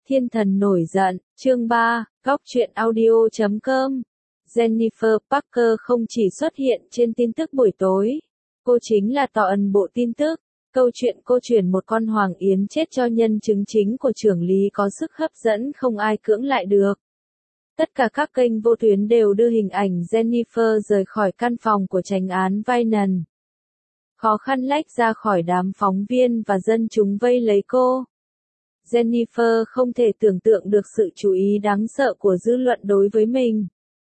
Thiên thần nổi giận, chương 3, góc truyện audio.com. Jennifer Parker không chỉ xuất hiện trên tin tức buổi tối, cô chính là tọa ẩn bộ tin tức. Câu chuyện cô chuyển một con hoàng yến chết cho nhân chứng chính của trưởng lý có sức hấp dẫn không ai cưỡng lại được. Tất cả các kênh vô tuyến đều đưa hình ảnh Jennifer rời khỏi căn phòng của chánh án Vineland. Khó khăn lách ra khỏi đám phóng viên và dân chúng vây lấy cô. Jennifer không thể tưởng tượng được sự chú ý đáng sợ của dư luận đối với mình.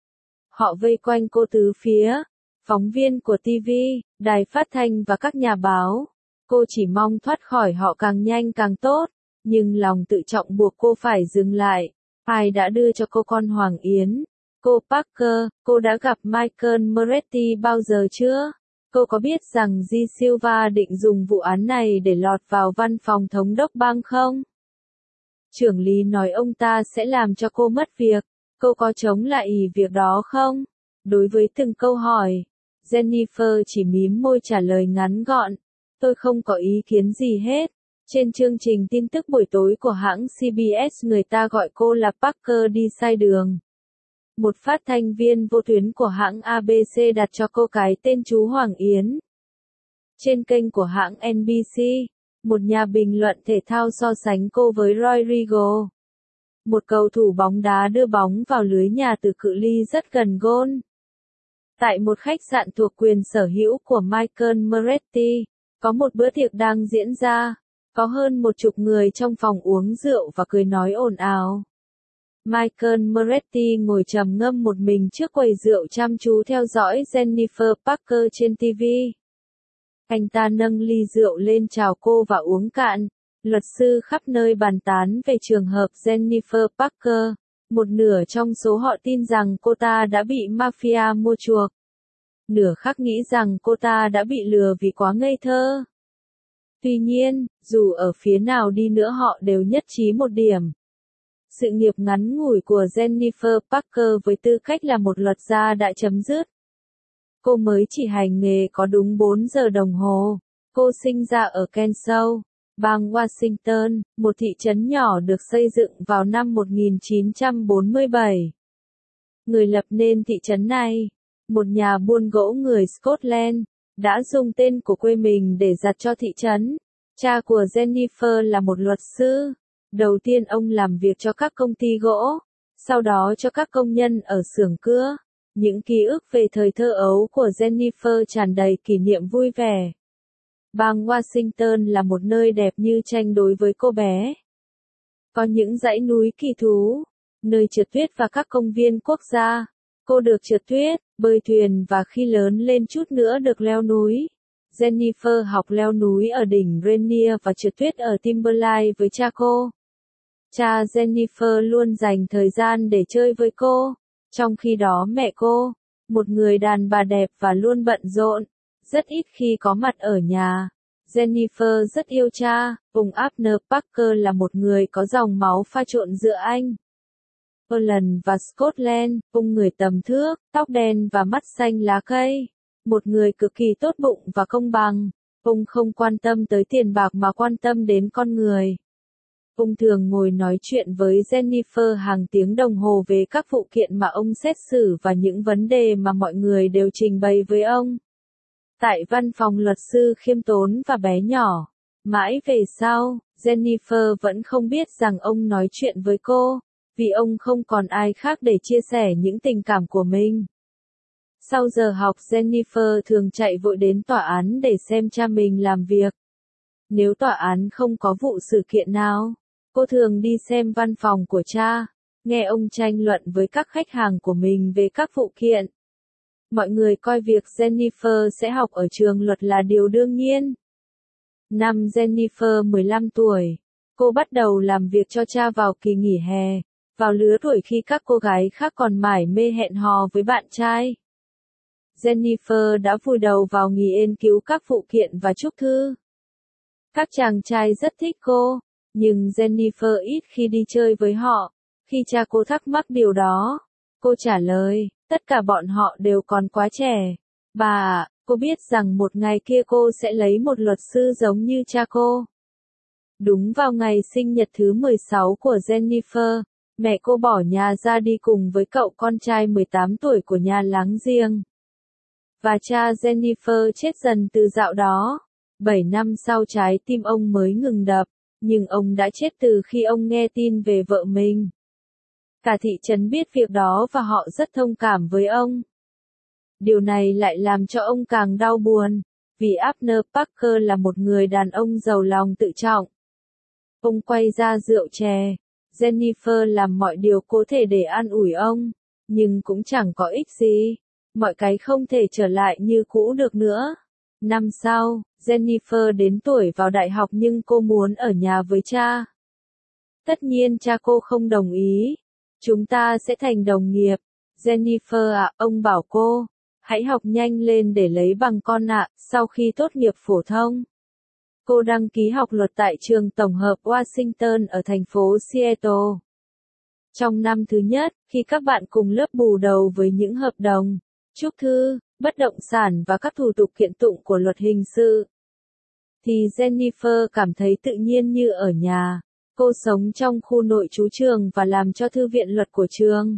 Họ vây quanh cô tứ phía, phóng viên của TV, đài phát thanh và các nhà báo. Cô chỉ mong thoát khỏi họ càng nhanh càng tốt, nhưng lòng tự trọng buộc cô phải dừng lại. Ai đã đưa cho cô con Hoàng Yến? Cô Parker, cô đã gặp Michael Moretti bao giờ chưa? Cô có biết rằng G. Silva định dùng vụ án này để lọt vào văn phòng thống đốc bang không? Trưởng lý nói ông ta sẽ làm cho cô mất việc. Cô có chống lại việc đó không? Đối với từng câu hỏi, Jennifer chỉ mím môi trả lời ngắn gọn. Tôi không có ý kiến gì hết. Trên chương trình tin tức buổi tối của hãng CBS người ta gọi cô là Parker đi sai đường. Một phát thanh viên vô tuyến của hãng ABC đặt cho cô cái tên chú Hoàng Yến. Trên kênh của hãng NBC, một nhà bình luận thể thao so sánh cô với Roy Riggle, một cầu thủ bóng đá đưa bóng vào lưới nhà từ cự ly rất gần gôn. Tại một khách sạn thuộc quyền sở hữu của Michael Moretti, có một bữa tiệc đang diễn ra, có hơn 10 người trong phòng uống rượu và cười nói ồn ào. Michael Moretti ngồi trầm ngâm một mình trước quầy rượu chăm chú theo dõi Jennifer Parker trên TV. Anh ta nâng ly rượu lên chào cô và uống cạn. Luật sư khắp nơi bàn tán về trường hợp Jennifer Parker. Một nửa trong số họ tin rằng cô ta đã bị mafia mua chuộc. Nửa khác nghĩ rằng cô ta đã bị lừa vì quá ngây thơ. Tuy nhiên, dù ở phía nào đi nữa họ đều nhất trí một điểm. Sự nghiệp ngắn ngủi của Jennifer Parker với tư cách là một luật gia đã chấm dứt. Cô mới chỉ hành nghề có đúng 4 giờ đồng hồ. Cô sinh ra ở Kennesaw, bang Washington, một thị trấn nhỏ được xây dựng vào năm 1947. Người lập nên thị trấn này, một nhà buôn gỗ người Scotland, đã dùng tên của quê mình để đặt cho thị trấn. Cha của Jennifer là một luật sư. Đầu tiên ông làm việc cho các công ty gỗ, sau đó cho các công nhân ở xưởng cưa. Những ký ức về thời thơ ấu của Jennifer tràn đầy kỷ niệm vui vẻ. Bang Washington là một nơi đẹp như tranh đối với cô bé. Có những dãy núi kỳ thú, nơi trượt tuyết và các công viên quốc gia. Cô được trượt tuyết, bơi thuyền và khi lớn lên chút nữa được leo núi. Jennifer học leo núi ở đỉnh Rainier và trượt tuyết ở Timberline với cha cô. Cha Jennifer luôn dành thời gian để chơi với cô. Trong khi đó mẹ cô, một người đàn bà đẹp và luôn bận rộn, rất ít khi có mặt ở nhà. Jennifer rất yêu cha. Ông Abner Parker là một người có dòng máu pha trộn giữa Anh, Ireland và Scotland. Ông người tầm thước, tóc đen và mắt xanh lá cây. Một người cực kỳ tốt bụng và công bằng. Ông không quan tâm tới tiền bạc mà quan tâm đến con người. Ông thường ngồi nói chuyện với Jennifer hàng tiếng đồng hồ về các vụ kiện mà ông xét xử và những vấn đề mà mọi người đều trình bày với ông. Tại văn phòng luật sư khiêm tốn và bé nhỏ, mãi về sau, Jennifer vẫn không biết rằng ông nói chuyện với cô, vì ông không còn ai khác để chia sẻ những tình cảm của mình. Sau giờ học Jennifer thường chạy vội đến tòa án để xem cha mình làm việc. Nếu tòa án không có vụ sự kiện nào, cô thường đi xem văn phòng của cha, nghe ông tranh luận với các khách hàng của mình về các vụ kiện. Mọi người coi việc Jennifer sẽ học ở trường luật là điều đương nhiên. Năm Jennifer 15 tuổi, cô bắt đầu làm việc cho cha vào kỳ nghỉ hè, vào lứa tuổi khi các cô gái khác còn mải mê hẹn hò với bạn trai. Jennifer đã vùi đầu vào nghiên cứu các vụ kiện và chúc thư. Các chàng trai rất thích cô, nhưng Jennifer ít khi đi chơi với họ. Khi cha cô thắc mắc điều đó, cô trả lời, tất cả bọn họ đều còn quá trẻ. Bà ạ, cô biết rằng một ngày kia cô sẽ lấy một luật sư giống như cha cô. Đúng vào ngày sinh nhật thứ 16 của Jennifer, mẹ cô bỏ nhà ra đi cùng với cậu con trai 18 tuổi của nhà láng giềng. Và cha Jennifer chết dần từ dạo đó. 7 năm sau trái tim ông mới ngừng đập, nhưng ông đã chết từ khi ông nghe tin về vợ mình. Cả thị trấn biết việc đó và họ rất thông cảm với ông. Điều này lại làm cho ông càng đau buồn, vì Abner Parker là một người đàn ông giàu lòng tự trọng. Ông quay ra rượu chè. Jennifer làm mọi điều có thể để an ủi ông, nhưng cũng chẳng có ích gì. Mọi cái không thể trở lại như cũ được nữa. Năm sau, Jennifer đến tuổi vào đại học nhưng cô muốn ở nhà với cha. Tất nhiên cha cô không đồng ý. Chúng ta sẽ thành đồng nghiệp. Jennifer ạ, ông bảo cô, hãy học nhanh lên để lấy bằng con ạ, sau khi tốt nghiệp phổ thông. Cô đăng ký học luật tại trường tổng hợp Washington ở thành phố Seattle. Trong năm thứ nhất, khi các bạn cùng lớp bù đầu với những hợp đồng, chúc thư, bất động sản và các thủ tục kiện tụng của luật hình sự, thì Jennifer cảm thấy tự nhiên như ở nhà. Cô sống trong khu nội trú trường và làm cho thư viện luật của trường.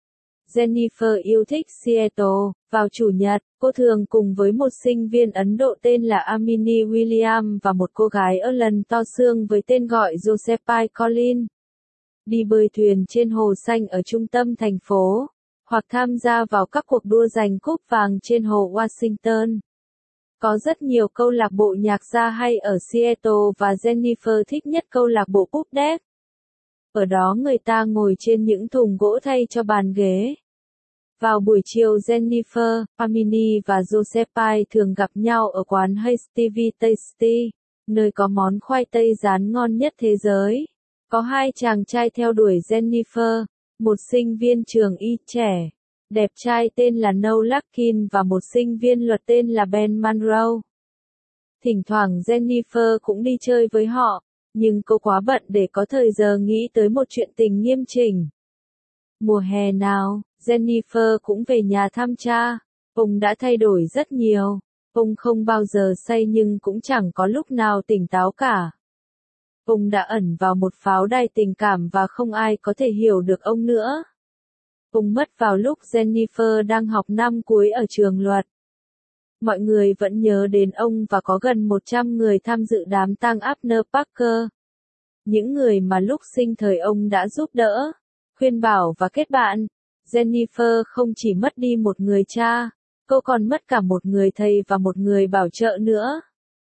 Jennifer yêu thích Seattle. Vào Chủ nhật, cô thường cùng với một sinh viên Ấn Độ tên là Amini William và một cô gái ở lần to xương với tên gọi Josephine Collins đi bơi thuyền trên hồ xanh ở trung tâm thành phố, hoặc tham gia vào các cuộc đua giành cúp vàng trên hồ Washington. Có rất nhiều câu lạc bộ nhạc gia hay ở Seattle và Jennifer thích nhất câu lạc bộ Pub Deck. Ở đó người ta ngồi trên những thùng gỗ thay cho bàn ghế. Vào buổi chiều Jennifer, Amini và Josephine thường gặp nhau ở quán Hey Stevie Tasty, nơi có món khoai tây rán ngon nhất thế giới. Có hai chàng trai theo đuổi Jennifer, một sinh viên trường y trẻ, đẹp trai tên là Noel Larkin và một sinh viên luật tên là Ben Monroe. Thỉnh thoảng Jennifer cũng đi chơi với họ, nhưng cô quá bận để có thời giờ nghĩ tới một chuyện tình nghiêm chỉnh. Mùa hè nào, Jennifer cũng về nhà thăm cha. Ông đã thay đổi rất nhiều. Ông không bao giờ say nhưng cũng chẳng có lúc nào tỉnh táo cả. Ông đã ẩn vào một pháo đài tình cảm và không ai có thể hiểu được ông nữa. Ông mất vào lúc Jennifer đang học năm cuối ở trường luật. Mọi người vẫn nhớ đến ông và có gần 100 người tham dự đám tang Abner Parker. Những người mà lúc sinh thời ông đã giúp đỡ, khuyên bảo và kết bạn. Jennifer không chỉ mất đi một người cha, cô còn mất cả một người thầy và một người bảo trợ nữa.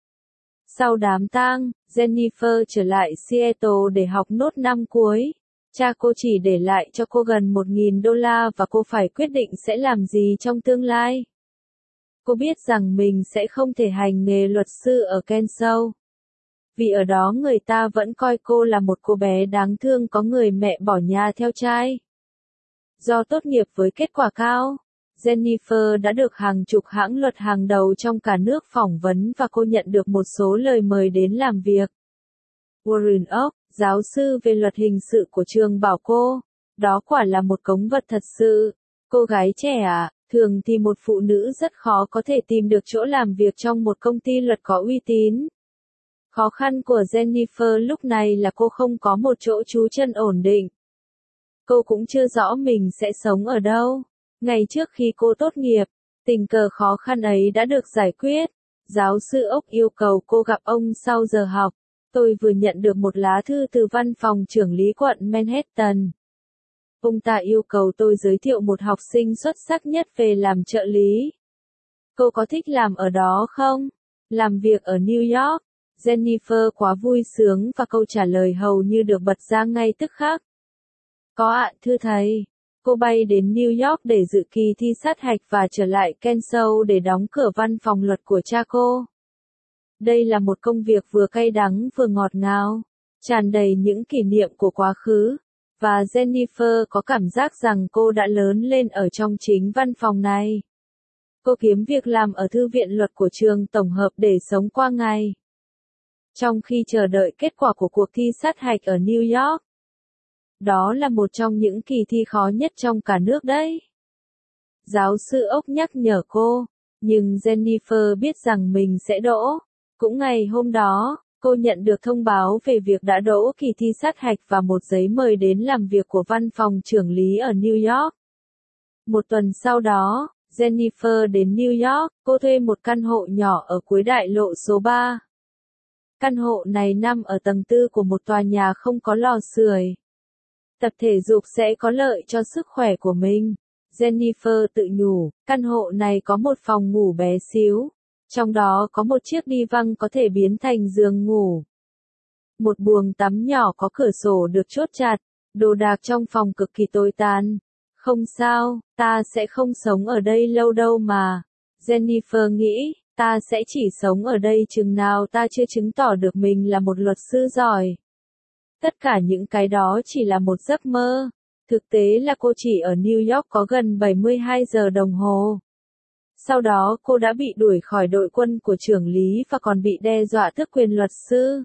Sau đám tang, Jennifer trở lại Seattle để học nốt năm cuối. Cha cô chỉ để lại cho cô gần $1.000 và cô phải quyết định sẽ làm gì trong tương lai. Cô biết rằng mình sẽ không thể hành nghề luật sư ở Kansas, vì ở đó người ta vẫn coi cô là một cô bé đáng thương có người mẹ bỏ nhà theo trai. Do tốt nghiệp với kết quả cao, Jennifer đã được hàng chục hãng luật hàng đầu trong cả nước phỏng vấn và cô nhận được một số lời mời đến làm việc. Warren Oak, giáo sư về luật hình sự của trường bảo cô, đó quả là một cống vật thật sự. Cô gái trẻ ạ, thường thì một phụ nữ rất khó có thể tìm được chỗ làm việc trong một công ty luật có uy tín. Khó khăn của Jennifer lúc này là cô không có một chỗ trú chân ổn định. Cô cũng chưa rõ mình sẽ sống ở đâu. Ngày trước khi cô tốt nghiệp, tình cờ khó khăn ấy đã được giải quyết. Giáo sư Oak yêu cầu cô gặp ông sau giờ học. Tôi vừa nhận được một lá thư từ văn phòng trưởng lý quận Manhattan. Ông ta yêu cầu tôi giới thiệu một học sinh xuất sắc nhất về làm trợ lý. Cô có thích làm ở đó không? Làm việc ở New York. Jennifer quá vui sướng và câu trả lời hầu như được bật ra ngay tức khắc. Có ạ, thưa thầy. Cô bay đến New York để dự kỳ thi sát hạch và trở lại Kansas để đóng cửa văn phòng luật của cha cô. Đây là một công việc vừa cay đắng vừa ngọt ngào, tràn đầy những kỷ niệm của quá khứ, và Jennifer có cảm giác rằng cô đã lớn lên ở trong chính văn phòng này. Cô kiếm việc làm ở thư viện luật của trường tổng hợp để sống qua ngày, trong khi chờ đợi kết quả của cuộc thi sát hạch ở New York. Đó là một trong những kỳ thi khó nhất trong cả nước đấy. Giáo sư Oak nhắc nhở cô, nhưng Jennifer biết rằng mình sẽ đỗ. Cũng ngày hôm đó, Cô nhận được thông báo về việc đã đỗ kỳ thi sát hạch và một giấy mời đến làm việc của văn phòng trưởng lý ở New York. Một tuần sau đó, Jennifer đến New York, cô thuê một căn hộ nhỏ ở cuối đại lộ số 3. Căn hộ này nằm ở tầng 4 của một tòa nhà không có lò sưởi. Tập thể dục sẽ có lợi cho sức khỏe của mình. Jennifer tự nhủ, căn hộ này có một phòng ngủ bé xíu. Trong đó có một chiếc đi văng có thể biến thành giường ngủ. Một buồng tắm nhỏ có cửa sổ được chốt chặt. Đồ đạc trong phòng cực kỳ tồi tàn. Không sao, ta sẽ không sống ở đây lâu đâu mà. Jennifer nghĩ, ta sẽ chỉ sống ở đây chừng nào ta chưa chứng tỏ được mình là một luật sư giỏi. Tất cả những cái đó chỉ là một giấc mơ. Thực tế là cô chỉ ở New York có gần 72 giờ đồng hồ. Sau đó cô đã bị đuổi khỏi đội quân của trưởng lý và còn bị đe dọa tước quyền luật sư.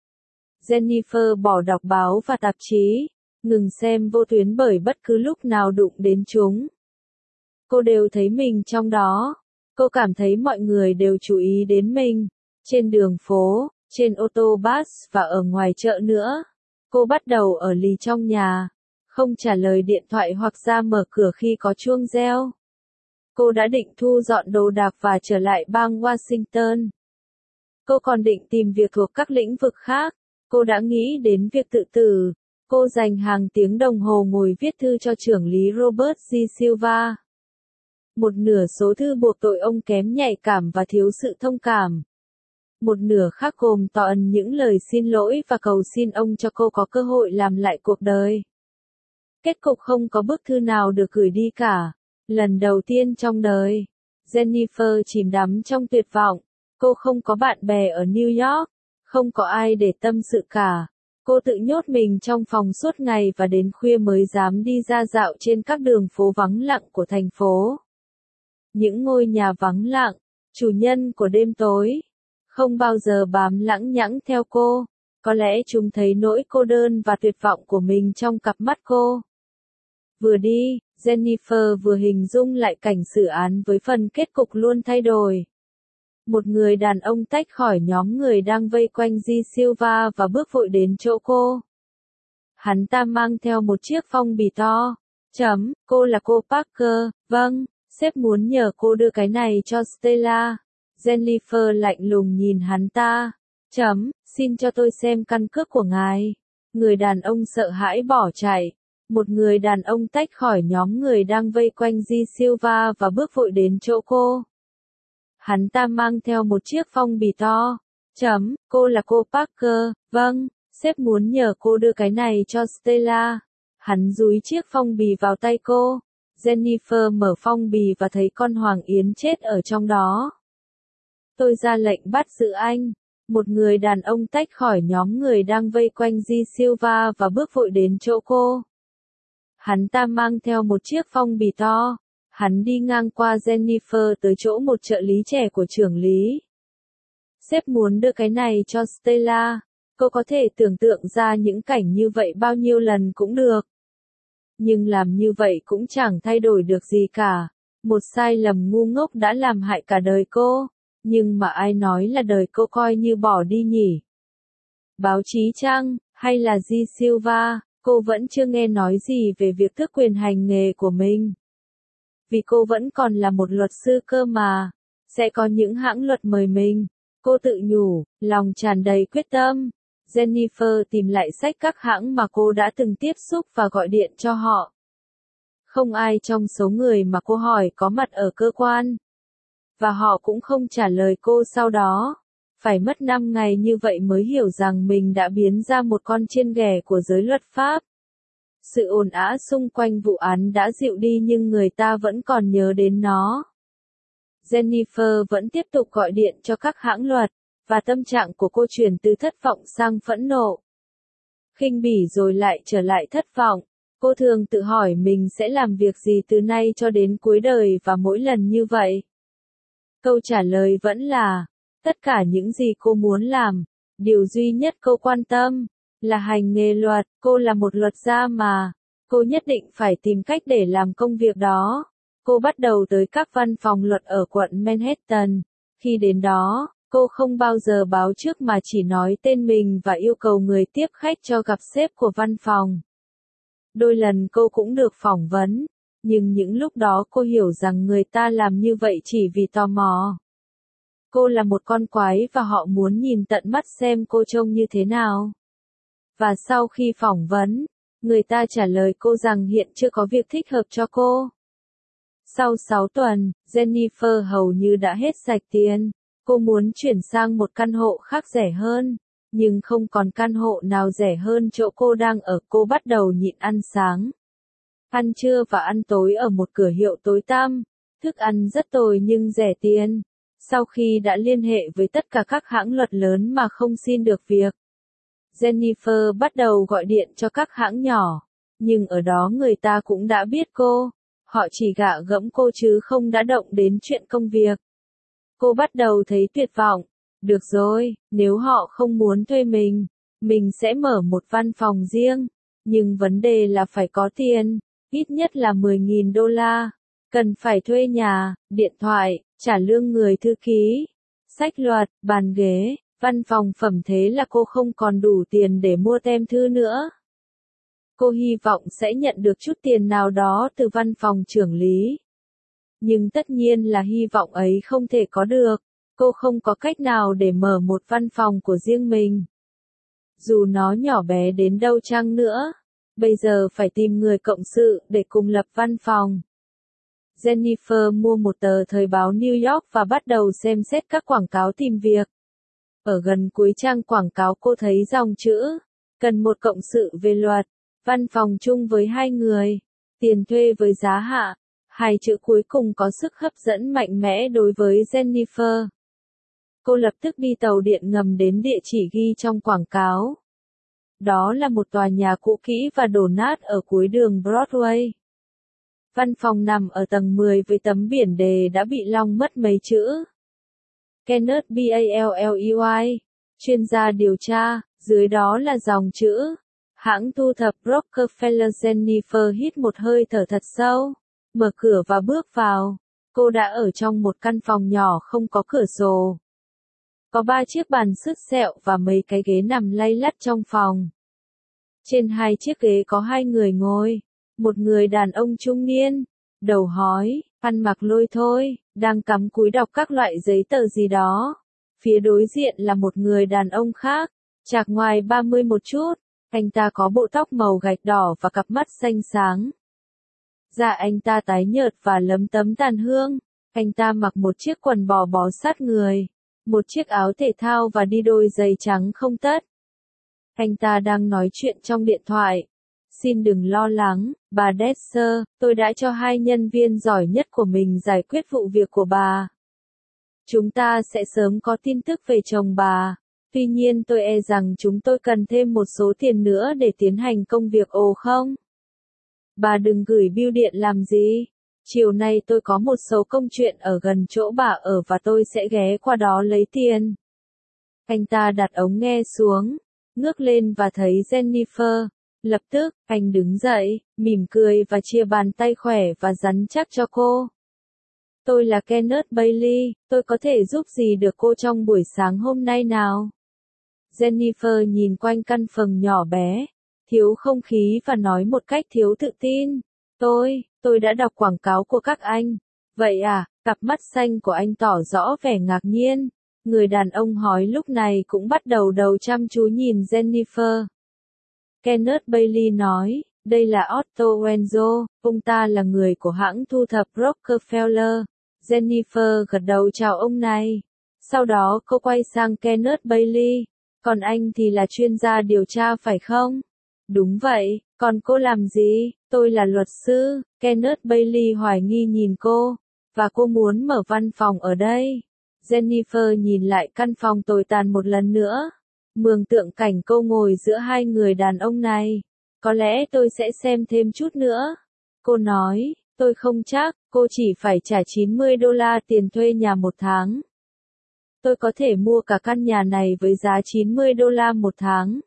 Jennifer bỏ đọc báo và tạp chí, ngừng xem vô tuyến bởi bất cứ lúc nào đụng đến chúng. Cô đều thấy mình trong đó. Cô cảm thấy mọi người đều chú ý đến mình. Trên đường phố, trên ô tô bus và ở ngoài chợ nữa. Cô bắt đầu ở lì trong nhà. Không trả lời điện thoại hoặc ra mở cửa khi có chuông reo. Cô đã định thu dọn đồ đạc và trở lại bang Washington. Cô còn định tìm việc thuộc các lĩnh vực khác. Cô đã nghĩ đến việc tự tử. Cô dành hàng tiếng đồng hồ ngồi viết thư cho trưởng lý Robert G. Silva. Một nửa số thư buộc tội ông kém nhạy cảm và thiếu sự thông cảm. Một nửa khác gồm toàn những lời xin lỗi và cầu xin ông cho cô có cơ hội làm lại cuộc đời. Kết cục không có bức thư nào được gửi đi cả. Lần đầu tiên trong đời, Jennifer chìm đắm trong tuyệt vọng. Cô không có bạn bè ở New York, không có ai để tâm sự cả. Cô tự nhốt mình trong phòng suốt ngày và đến khuya mới dám đi ra dạo trên các đường phố vắng lặng của thành phố. Những ngôi nhà vắng lặng, chủ nhân của đêm tối, không bao giờ bám lãng nhãng theo cô. Có lẽ chúng thấy nỗi cô đơn và tuyệt vọng của mình trong cặp mắt cô. Vừa đi, Jennifer vừa hình dung lại cảnh xử án với phần kết cục luôn thay đổi. Một người đàn ông tách khỏi nhóm người đang vây quanh G. Silva và bước vội đến chỗ cô. Hắn ta mang theo một chiếc phong bì to. Cô là cô Parker, vâng, sếp muốn nhờ cô đưa cái này cho Stella. Jennifer lạnh lùng nhìn hắn ta. Xin cho tôi xem căn cước của ngài. Người đàn ông sợ hãi bỏ chạy. Một người đàn ông tách khỏi nhóm người đang vây quanh G. Silva và bước vội đến chỗ cô. Hắn ta mang theo một chiếc phong bì to. Cô là cô Parker, vâng, sếp muốn nhờ cô đưa cái này cho Stella. Hắn dúi chiếc phong bì vào tay cô. Jennifer mở phong bì và thấy con Hoàng Yến chết ở trong đó. Tôi ra lệnh bắt giữ anh. Một người đàn ông tách khỏi nhóm người đang vây quanh G. Silva và bước vội đến chỗ cô. Hắn ta mang theo một chiếc phong bì to. Hắn đi ngang qua Jennifer tới chỗ một trợ lý trẻ của trưởng lý. Sếp muốn đưa cái này cho Stella. Cô có thể tưởng tượng ra những cảnh như vậy bao nhiêu lần cũng được. Nhưng làm như vậy cũng chẳng thay đổi được gì cả. Một sai lầm ngu ngốc đã làm hại cả đời cô. Nhưng mà ai nói là đời cô coi như bỏ đi nhỉ? Báo chí chăng, hay là G. Silva, cô vẫn chưa nghe nói gì về việc tước quyền hành nghề của mình. Vì cô vẫn còn là một luật sư cơ mà. Sẽ có những hãng luật mời mình. Cô tự nhủ, lòng tràn đầy quyết tâm. Jennifer tìm lại sách các hãng mà cô đã từng tiếp xúc và gọi điện cho họ. Không ai trong số người mà cô hỏi có mặt ở cơ quan. Và họ cũng không trả lời cô sau đó. Phải mất 5 ngày như vậy mới hiểu rằng mình đã biến ra một con chiên ghẻ của giới luật pháp. Sự ồn ào xung quanh vụ án đã dịu đi nhưng người ta vẫn còn nhớ đến nó. Jennifer vẫn tiếp tục gọi điện cho các hãng luật, và tâm trạng của cô chuyển từ thất vọng sang phẫn nộ. Khinh bỉ rồi lại trở lại thất vọng. Cô thường tự hỏi mình sẽ làm việc gì từ nay cho đến cuối đời và mỗi lần như vậy. Câu trả lời vẫn là, tất cả những gì cô muốn làm, điều duy nhất cô quan tâm, là hành nghề luật. Cô là một luật gia mà. Cô nhất định phải tìm cách để làm công việc đó. Cô bắt đầu tới các văn phòng luật ở quận Manhattan. Khi đến đó, Cô không bao giờ báo trước mà chỉ nói tên mình và yêu cầu người tiếp khách cho gặp sếp của văn phòng. Đôi lần cô cũng được phỏng vấn, nhưng những lúc đó cô hiểu rằng người ta làm như vậy chỉ vì tò mò. Cô là một con quái và họ muốn nhìn tận mắt xem cô trông như thế nào. Và sau khi phỏng vấn, người ta trả lời cô rằng hiện chưa có việc thích hợp cho cô. Sau 6 tuần, Jennifer hầu như đã hết sạch tiền. Cô muốn chuyển sang một căn hộ khác rẻ hơn, nhưng không còn căn hộ nào rẻ hơn chỗ cô đang ở. Cô bắt đầu nhịn ăn sáng, ăn trưa và ăn tối ở một cửa hiệu tối tăm. Thức ăn rất tồi nhưng rẻ tiền. Sau khi đã liên hệ với tất cả các hãng luật lớn mà không xin được việc, Jennifer bắt đầu gọi điện cho các hãng nhỏ, nhưng ở đó người ta cũng đã biết cô. Họ chỉ gạ gẫm cô chứ không đã động đến chuyện công việc. Cô bắt đầu thấy tuyệt vọng. Được rồi, nếu họ không muốn thuê mình sẽ mở một văn phòng riêng. Nhưng vấn đề là phải có tiền, ít nhất là 10.000 đô la. Cần phải thuê nhà, điện thoại, trả lương người thư ký, sách luật, bàn ghế, văn phòng phẩm. Thế là cô không còn đủ tiền để mua tem thư nữa. Cô hy vọng sẽ nhận được chút tiền nào đó từ văn phòng trưởng lý. Nhưng tất nhiên là hy vọng ấy không thể có được. Cô không có cách nào để mở một văn phòng của riêng mình. Dù nó nhỏ bé đến đâu chăng nữa, bây giờ phải tìm người cộng sự để cùng lập văn phòng. Jennifer mua một tờ thời báo New York và bắt đầu xem xét các quảng cáo tìm việc. Ở gần cuối trang quảng cáo cô thấy dòng chữ, cần một cộng sự về luật, văn phòng chung với 2 người, tiền thuê với giá hạ. 2 chữ cuối cùng có sức hấp dẫn mạnh mẽ đối với Jennifer. Cô lập tức đi tàu điện ngầm đến địa chỉ ghi trong quảng cáo. Đó là một tòa nhà cũ kỹ và đổ nát ở cuối đường Broadway. Văn phòng nằm ở tầng 10 với tấm biển đề đã bị long mất mấy chữ. Kenneth Balley, chuyên gia điều tra, dưới đó là dòng chữ. Hãng thu thập Rockefeller. Jennifer hít một hơi thở thật sâu, mở cửa và bước vào. Cô đã ở trong một căn phòng nhỏ không có cửa sổ. Có 3 chiếc bàn sứt sẹo và mấy cái ghế nằm lay lắt trong phòng. Trên 2 chiếc ghế có 2 người ngồi. Một người đàn ông trung niên, đầu hói, ăn mặc lôi thôi, đang cắm cúi đọc các loại giấy tờ gì đó. Phía đối diện là một người đàn ông khác, chạc ngoài 30 một chút. Anh ta có bộ tóc màu gạch đỏ và cặp mắt xanh sáng. Da anh ta tái nhợt và lấm tấm tàn hương. Anh ta mặc một chiếc quần bò bó sát người, một chiếc áo thể thao và đi đôi giày trắng không tất. Anh ta đang nói chuyện trong điện thoại. Xin đừng lo lắng, bà Dexter, tôi đã cho 2 nhân viên giỏi nhất của mình giải quyết vụ việc của bà. Chúng ta sẽ sớm có tin tức về chồng bà. Tuy nhiên tôi e rằng chúng tôi cần thêm một số tiền nữa để tiến hành công việc. Ồ không? Bà đừng gửi bưu điện làm gì. Chiều nay tôi có một số công chuyện ở gần chỗ bà ở và tôi sẽ ghé qua đó lấy tiền. Anh ta đặt ống nghe xuống, ngước lên và thấy Jennifer. Lập tức, anh đứng dậy, mỉm cười và chia bàn tay khỏe và rắn chắc cho cô. Tôi là Kenneth Bailey, tôi có thể giúp gì được cô trong buổi sáng hôm nay nào? Jennifer nhìn quanh căn phòng nhỏ bé, thiếu không khí và nói một cách thiếu tự tin. Tôi đã đọc quảng cáo của các anh. Vậy à, cặp mắt xanh của anh tỏ rõ vẻ ngạc nhiên. Người đàn ông hói lúc này cũng bắt đầu chăm chú nhìn Jennifer. Kenneth Bailey nói, đây là Otto Wenzo, ông ta là người của hãng thu thập Rockefeller. Jennifer gật đầu chào ông này. Sau đó cô quay sang Kenneth Bailey. Còn anh thì là chuyên gia điều tra phải không? Đúng vậy, còn cô làm gì? Tôi là luật sư. Kenneth Bailey hoài nghi nhìn cô. Và cô muốn mở văn phòng ở đây. Jennifer nhìn lại căn phòng tồi tàn một lần nữa. Mường tượng cảnh cô ngồi giữa 2 người đàn ông này. Có lẽ tôi sẽ xem thêm chút nữa. Cô nói, tôi không chắc, cô chỉ phải trả 90 đô la tiền thuê nhà một tháng. Tôi có thể mua cả căn nhà này với giá 90 đô la một tháng.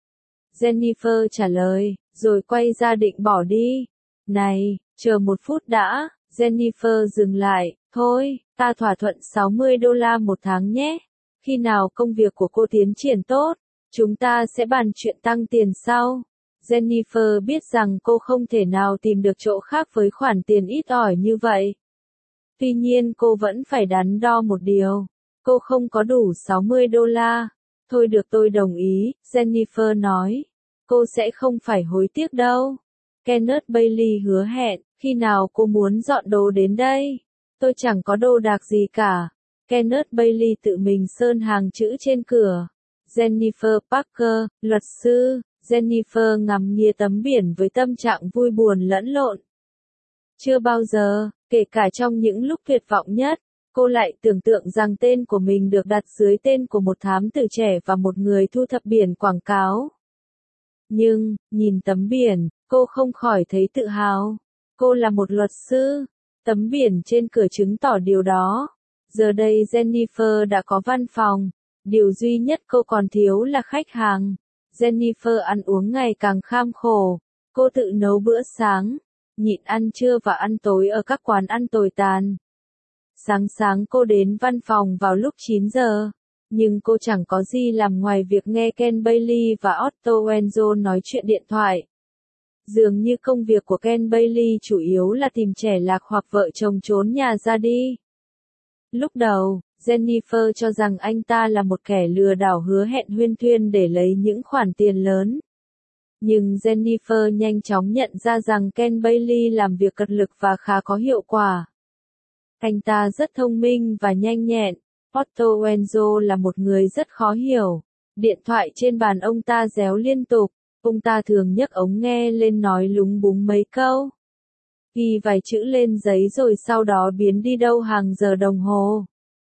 Jennifer trả lời, rồi quay ra định bỏ đi. Này, chờ một phút đã. Jennifer dừng lại, thôi, ta thỏa thuận 60 đô la một tháng nhé. Khi nào công việc của cô tiến triển tốt, chúng ta sẽ bàn chuyện tăng tiền sau. Jennifer biết rằng cô không thể nào tìm được chỗ khác với khoản tiền ít ỏi như vậy. Tuy nhiên cô vẫn phải đắn đo một điều. Cô không có đủ 60 đô la. Thôi được, tôi đồng ý, Jennifer nói. Cô sẽ không phải hối tiếc đâu. Kenneth Bailey hứa hẹn, khi nào cô muốn dọn đồ đến đây? Tôi chẳng có đồ đạc gì cả. Kenneth Bailey tự mình sơn hàng chữ trên cửa. Jennifer Parker, luật sư. Jennifer ngắm nghía tấm biển với tâm trạng vui buồn lẫn lộn. Chưa bao giờ, kể cả trong những lúc tuyệt vọng nhất, cô lại tưởng tượng rằng tên của mình được đặt dưới tên của một thám tử trẻ và một người thu thập biển quảng cáo. Nhưng, nhìn tấm biển, cô không khỏi thấy tự hào. Cô là một luật sư. Tấm biển trên cửa chứng tỏ điều đó. Giờ đây Jennifer đã có văn phòng. Điều duy nhất cô còn thiếu là khách hàng. Jennifer ăn uống ngày càng kham khổ. Cô tự nấu bữa sáng, nhịn ăn trưa và ăn tối ở các quán ăn tồi tàn. Sáng cô đến văn phòng vào lúc 9 giờ. Nhưng cô chẳng có gì làm ngoài việc nghe Ken Bailey và Otto Wenzel nói chuyện điện thoại. Dường như công việc của Ken Bailey chủ yếu là tìm trẻ lạc hoặc vợ chồng trốn nhà ra đi. Lúc đầu, Jennifer cho rằng anh ta là một kẻ lừa đảo hứa hẹn huyên thuyên để lấy những khoản tiền lớn. Nhưng Jennifer nhanh chóng nhận ra rằng Ken Bailey làm việc cật lực và khá có hiệu quả. Anh ta rất thông minh và nhanh nhẹn. Otto Wenzel là một người rất khó hiểu. Điện thoại trên bàn ông ta réo liên tục. Ông ta thường nhấc ống nghe lên nói lúng búng mấy câu. Ghi vài chữ lên giấy rồi sau đó biến đi đâu hàng giờ đồng hồ.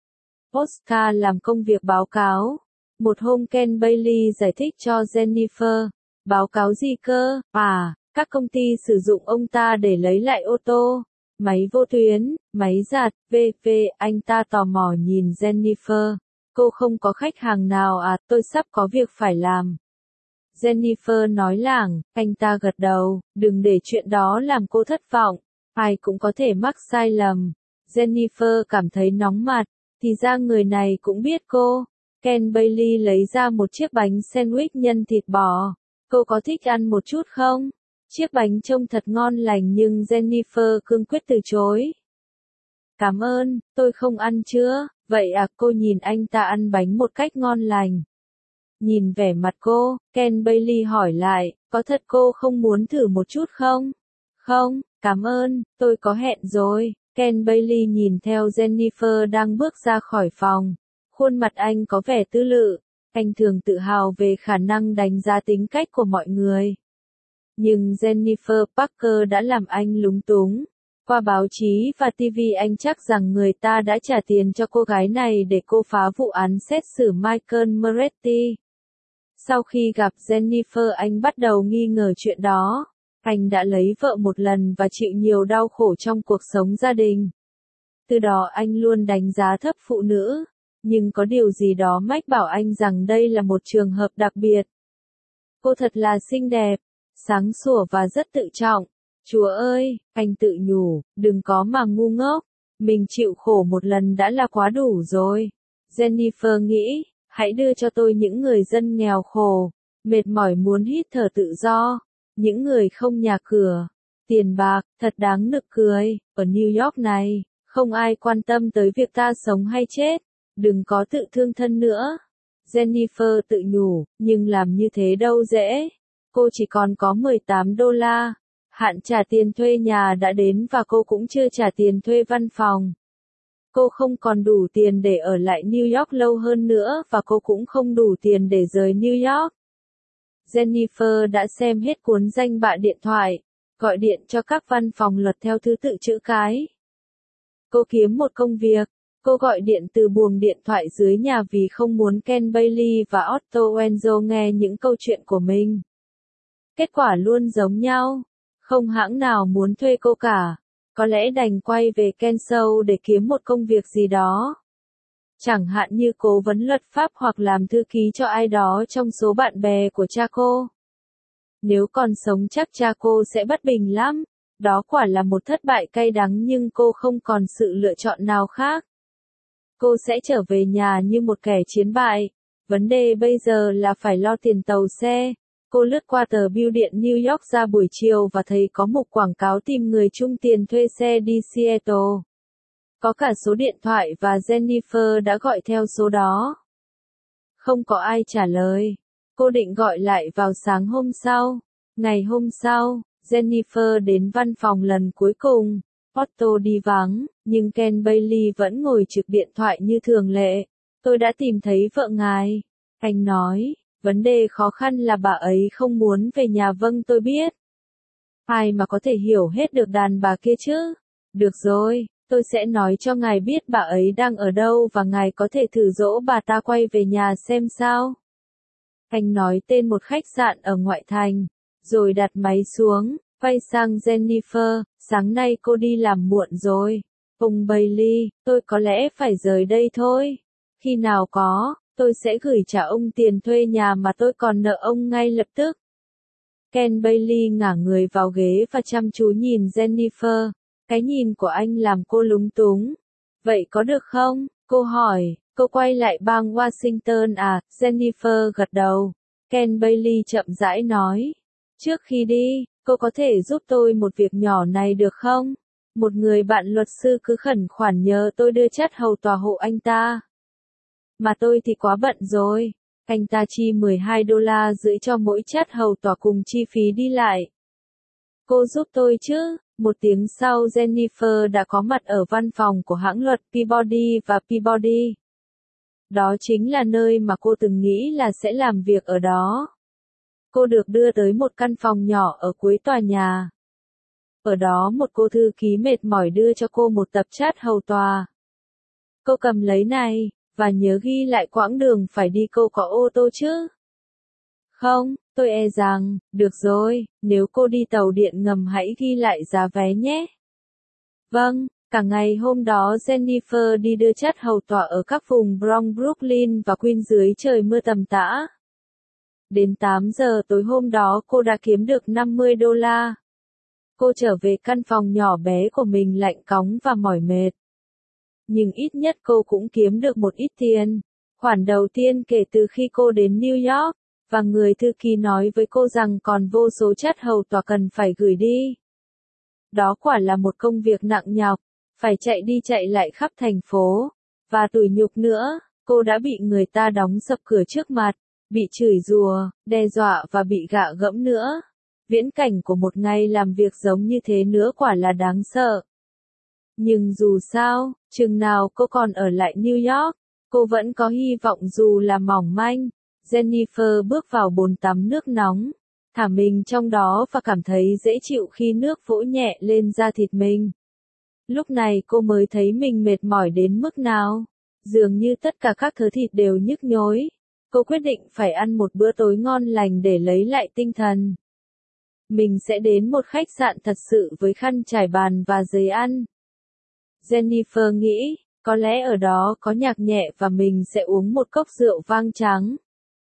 Oscar làm công việc báo cáo. Một hôm Ken Bailey giải thích cho Jennifer. Báo cáo gì cơ? Các công ty sử dụng ông ta để lấy lại ô tô, máy vô tuyến, máy giặt, v.v. Anh ta tò mò nhìn Jennifer. Cô không có khách hàng nào à? Tôi sắp có việc phải làm. Jennifer nói lảng, anh ta gật đầu, đừng để chuyện đó làm cô thất vọng. Ai cũng có thể mắc sai lầm. Jennifer cảm thấy nóng mặt, thì ra người này cũng biết cô. Ken Bailey lấy ra một chiếc bánh sandwich nhân thịt bò. Cô có thích ăn một chút không? Chiếc bánh trông thật ngon lành nhưng Jennifer cương quyết từ chối. Cảm ơn, tôi không ăn chưa? Vậy à? Cô nhìn anh ta ăn bánh một cách ngon lành. Nhìn vẻ mặt cô, Ken Bailey hỏi lại, có thật cô không muốn thử một chút không? Không, cảm ơn, tôi có hẹn rồi. Ken Bailey nhìn theo Jennifer đang bước ra khỏi phòng. Khuôn mặt anh có vẻ tư lự. Anh thường tự hào về khả năng đánh giá tính cách của mọi người. Nhưng Jennifer Parker đã làm anh lúng túng. Qua báo chí và TV anh chắc rằng người ta đã trả tiền cho cô gái này để cô phá vụ án xét xử Michael Moretti. Sau khi gặp Jennifer anh bắt đầu nghi ngờ chuyện đó. Anh đã lấy vợ một lần và chịu nhiều đau khổ trong cuộc sống gia đình. Từ đó anh luôn đánh giá thấp phụ nữ. Nhưng có điều gì đó mách bảo anh rằng đây là một trường hợp đặc biệt. Cô thật là xinh đẹp, sáng sủa và rất tự trọng. Chúa ơi, anh tự nhủ, đừng có mà ngu ngốc. Mình chịu khổ một lần đã là quá đủ rồi. Jennifer nghĩ, hãy đưa cho tôi những người dân nghèo khổ, mệt mỏi muốn hít thở tự do. Những người không nhà cửa, tiền bạc, thật đáng nực cười. Ở New York này, không ai quan tâm tới việc ta sống hay chết. Đừng có tự thương thân nữa. Jennifer tự nhủ, nhưng làm như thế đâu dễ. Cô chỉ còn có 18 đô la. Hạn trả tiền thuê nhà đã đến và cô cũng chưa trả tiền thuê văn phòng. Cô không còn đủ tiền để ở lại New York lâu hơn nữa và cô cũng không đủ tiền để rời New York. Jennifer đã xem hết cuốn danh bạ điện thoại, gọi điện cho các văn phòng luật theo thứ tự chữ cái. Cô kiếm một công việc. Cô gọi điện từ buồng điện thoại dưới nhà vì không muốn Ken Bailey và Otto Wenzel nghe những câu chuyện của mình. Kết quả luôn giống nhau. Không hãng nào muốn thuê cô cả. Có lẽ đành quay về Kensow để kiếm một công việc gì đó. Chẳng hạn như cố vấn luật pháp hoặc làm thư ký cho ai đó trong số bạn bè của cha cô. Nếu còn sống chắc cha cô sẽ bất bình lắm. Đó quả là một thất bại cay đắng nhưng cô không còn sự lựa chọn nào khác. cô sẽ trở về nhà như một kẻ chiến bại. Vấn đề bây giờ là phải lo tiền tàu xe. Cô lướt qua tờ bưu điện New York ra buổi chiều và thấy có mục quảng cáo tìm người chung tiền thuê xe đi Seattle. Có cả số điện thoại và Jennifer đã gọi theo số đó. Không có ai trả lời. Cô định gọi lại vào sáng hôm sau. Ngày hôm sau, Jennifer đến văn phòng lần cuối cùng. Otto đi vắng, nhưng Ken Bailey vẫn ngồi trực điện thoại như thường lệ. Tôi đã tìm thấy vợ ngài. Anh nói, vấn đề khó khăn là bà ấy không muốn về nhà. Vâng, tôi biết. Ai mà có thể hiểu hết được đàn bà kia chứ? Được rồi, tôi sẽ nói cho ngài biết bà ấy đang ở đâu và ngài có thể thử dỗ bà ta quay về nhà xem sao. Anh nói tên một khách sạn ở ngoại thành, rồi đặt máy xuống, quay sang Jennifer, sáng nay cô đi làm muộn rồi. Ông Bailey, tôi có lẽ phải rời đây thôi. Khi nào có, tôi sẽ gửi trả ông tiền thuê nhà mà tôi còn nợ ông ngay lập tức. Ken Bailey ngả người vào ghế và chăm chú nhìn Jennifer. Cái nhìn của anh làm cô lúng túng. Vậy có được không? Cô hỏi. Cô quay lại bang Washington à? Jennifer gật đầu. Ken Bailey chậm rãi nói. Trước khi đi, cô có thể giúp tôi một việc nhỏ này được không? Một người bạn luật sư cứ khẩn khoản nhờ tôi đưa chất hầu tòa hộ anh ta. Mà tôi thì quá bận rồi. Anh ta chi $12 cho mỗi chất hầu tòa cùng chi phí đi lại. Cô giúp tôi chứ? Một tiếng sau Jennifer đã có mặt ở văn phòng của hãng luật Peabody và Peabody. Đó chính là nơi mà cô từng nghĩ là sẽ làm việc ở đó. Cô được đưa tới một căn phòng nhỏ ở cuối tòa nhà. Ở đó một cô thư ký mệt mỏi đưa cho cô một tập chat hầu tòa. Cô cầm lấy này, và nhớ ghi lại quãng đường phải đi. Cô có ô tô chứ? Không, tôi e rằng, được rồi, nếu cô đi tàu điện ngầm hãy ghi lại giá vé nhé. Vâng, cả ngày hôm đó Jennifer đi đưa chất hầu tòa ở các vùng Bronx, Brooklyn và Queens dưới trời mưa tầm tã. Đến 8 giờ tối hôm đó cô đã kiếm được $50. Cô trở về căn phòng nhỏ bé của mình lạnh cóng và mỏi mệt. Nhưng ít nhất cô cũng kiếm được một ít tiền. Khoản đầu tiên kể từ khi cô đến New York. Và người thư ký nói với cô rằng còn vô số chất hầu tòa cần phải gửi đi. Đó quả là một công việc nặng nhọc, phải chạy đi chạy lại khắp thành phố. Và tủi nhục nữa, cô đã bị người ta đóng sập cửa trước mặt, bị chửi rủa, đe dọa và bị gạ gẫm nữa. Viễn cảnh của một ngày làm việc giống như thế nữa quả là đáng sợ. Nhưng dù sao, chừng nào cô còn ở lại New York, cô vẫn có hy vọng dù là mỏng manh. Jennifer bước vào bồn tắm nước nóng, thả mình trong đó và cảm thấy dễ chịu khi nước vỗ nhẹ lên da thịt mình. Lúc này cô mới thấy mình mệt mỏi đến mức nào. Dường như tất cả các thớ thịt đều nhức nhối. Cô quyết định phải ăn một bữa tối ngon lành để lấy lại tinh thần. Mình sẽ đến một khách sạn thật sự với khăn trải bàn và giấy ăn. Jennifer nghĩ, có lẽ ở đó có nhạc nhẹ và mình sẽ uống một cốc rượu vang trắng.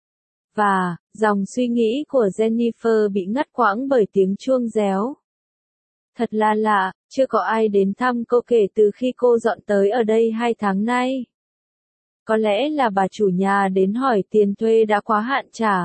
Và, dòng suy nghĩ của Jennifer bị ngắt quãng bởi tiếng chuông réo. Thật là lạ, chưa có ai đến thăm cô kể từ khi cô dọn tới ở đây 2 tháng nay. Có lẽ là bà chủ nhà đến hỏi tiền thuê đã quá hạn trả.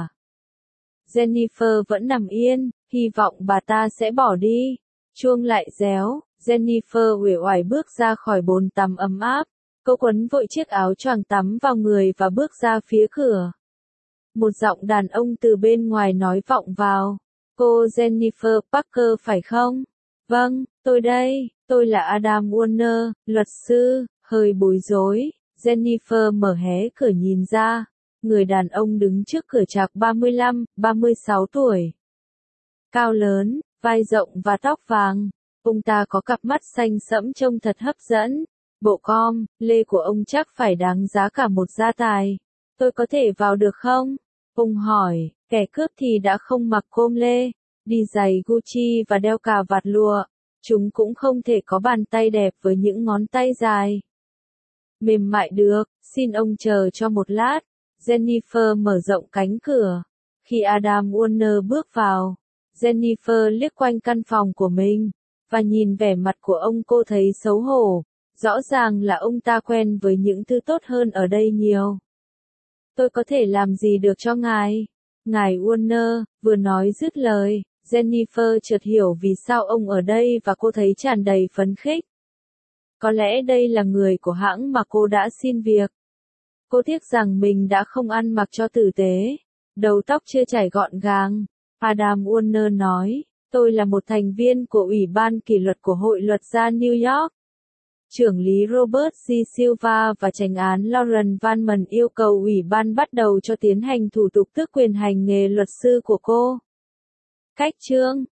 Jennifer vẫn nằm yên, hy vọng bà ta sẽ bỏ đi. Chuông lại réo, Jennifer uể oải bước ra khỏi bồn tắm ấm áp. Cô quấn vội chiếc áo choàng tắm vào người và bước ra phía cửa. Một giọng đàn ông từ bên ngoài nói vọng vào. Cô Jennifer Parker phải không? Vâng, tôi đây, tôi là Adam Warner, luật sư. Hơi bối rối, Jennifer mở hé cửa nhìn ra. Người đàn ông đứng trước cửa chạc 35, 36 tuổi. Cao lớn, vai rộng và tóc vàng. Ông ta có cặp mắt xanh sẫm trông thật hấp dẫn. Bộ com, lê của ông chắc phải đáng giá cả một gia tài. Tôi có thể vào được không? Ông hỏi, kẻ cướp thì đã không mặc com lê, đi giày Gucci và đeo cà vạt lụa. Chúng cũng không thể có bàn tay đẹp với những ngón tay dài. Mềm mại được, xin ông chờ cho một lát. Jennifer mở rộng cánh cửa. Khi Adam Warner bước vào, Jennifer liếc quanh căn phòng của mình, và nhìn vẻ mặt của ông cô thấy xấu hổ. Rõ ràng là ông ta quen với những thứ tốt hơn ở đây nhiều. Tôi có thể làm gì được cho ngài? Ngài Warner, vừa nói dứt lời, Jennifer chợt hiểu vì sao ông ở đây và cô thấy tràn đầy phấn khích. Có lẽ đây là người của hãng mà cô đã xin việc. Cô tiếc rằng mình đã không ăn mặc cho tử tế. Đầu tóc chưa chải gọn gàng. Adam Warner nói, tôi là một thành viên của Ủy ban kỷ luật của Hội luật gia New York. Trưởng lý Robert G. Silva và chánh án Lauren Vanman yêu cầu ủy ban bắt đầu cho tiến hành thủ tục tước quyền hành nghề luật sư của cô. Cách chương